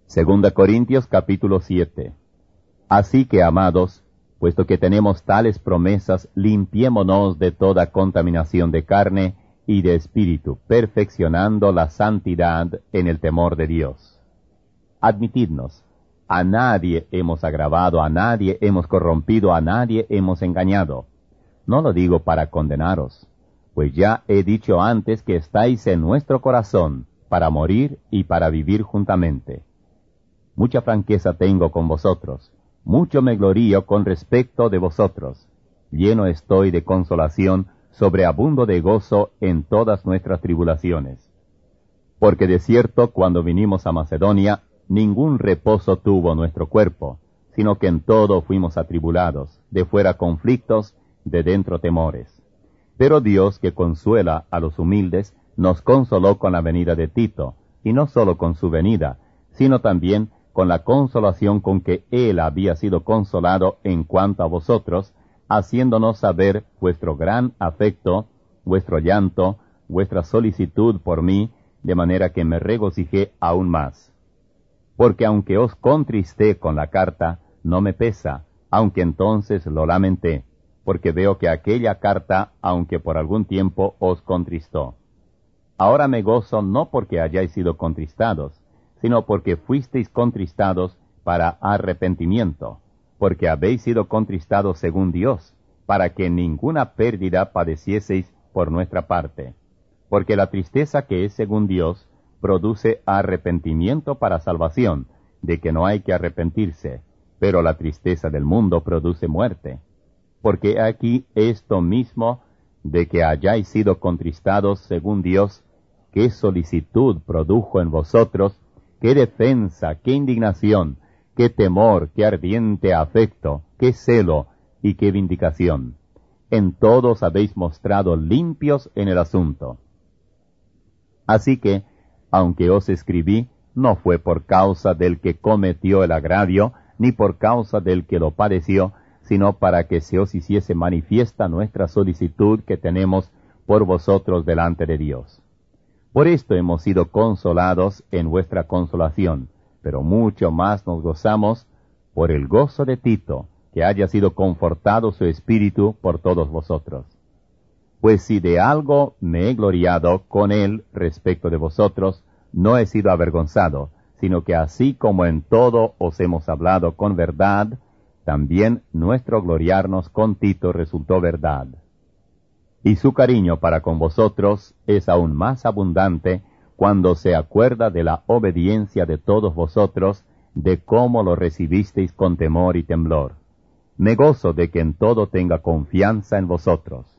Segunda Corintios capítulo 7. Así que, amados, puesto que tenemos tales promesas, limpiémonos de toda contaminación de carne y de espíritu, perfeccionando la santidad en el temor de Dios. Admitidnos, a nadie hemos agravado, a nadie hemos corrompido, a nadie hemos engañado. No lo digo para condenaros, pues ya he dicho antes que estáis en nuestro corazón, para morir y para vivir juntamente. Mucha franqueza tengo con vosotros, mucho me glorío con respecto de vosotros. Lleno estoy de consolación, sobreabundo de gozo en todas nuestras tribulaciones. Porque de cierto, cuando vinimos a Macedonia, ningún reposo tuvo nuestro cuerpo, sino que en todo fuimos atribulados, de fuera conflictos, de dentro temores. Pero Dios, que consuela a los humildes, nos consoló con la venida de Tito, y no solo con su venida, sino también con la consolación con que él había sido consolado en cuanto a vosotros, haciéndonos saber vuestro gran afecto, vuestro llanto, vuestra solicitud por mí, de manera que me regocijé aún más. Porque aunque os contristé con la carta, no me pesa, aunque entonces lo lamenté, porque veo que aquella carta, aunque por algún tiempo os contristó. Ahora me gozo no porque hayáis sido contristados, sino porque fuisteis contristados para arrepentimiento, porque habéis sido contristados según Dios, para que ninguna pérdida padecieseis por nuestra parte. Porque la tristeza que es según Dios produce arrepentimiento para salvación, de que no hay que arrepentirse, pero la tristeza del mundo produce muerte. Porque aquí esto mismo, de que hayáis sido contristados según Dios, qué solicitud produjo en vosotros, qué defensa, qué indignación, qué temor, qué ardiente afecto, qué celo y qué vindicación. En todos habéis mostrado limpios en el asunto. Así que, aunque os escribí, no fue por causa del que cometió el agravio, ni por causa del que lo padeció, sino para que se os hiciese manifiesta nuestra solicitud que tenemos por vosotros delante de Dios. Por esto hemos sido consolados en vuestra consolación, pero mucho más nos gozamos por el gozo de Tito, que haya sido confortado su espíritu por todos vosotros. Pues si de algo me he gloriado con él respecto de vosotros, no he sido avergonzado, sino que así como en todo os hemos hablado con verdad, también nuestro gloriarnos con Tito resultó verdad. Y su cariño para con vosotros es aún más abundante cuando se acuerda de la obediencia de todos vosotros, de cómo lo recibisteis con temor y temblor. Me gozo de que en todo tenga confianza en vosotros.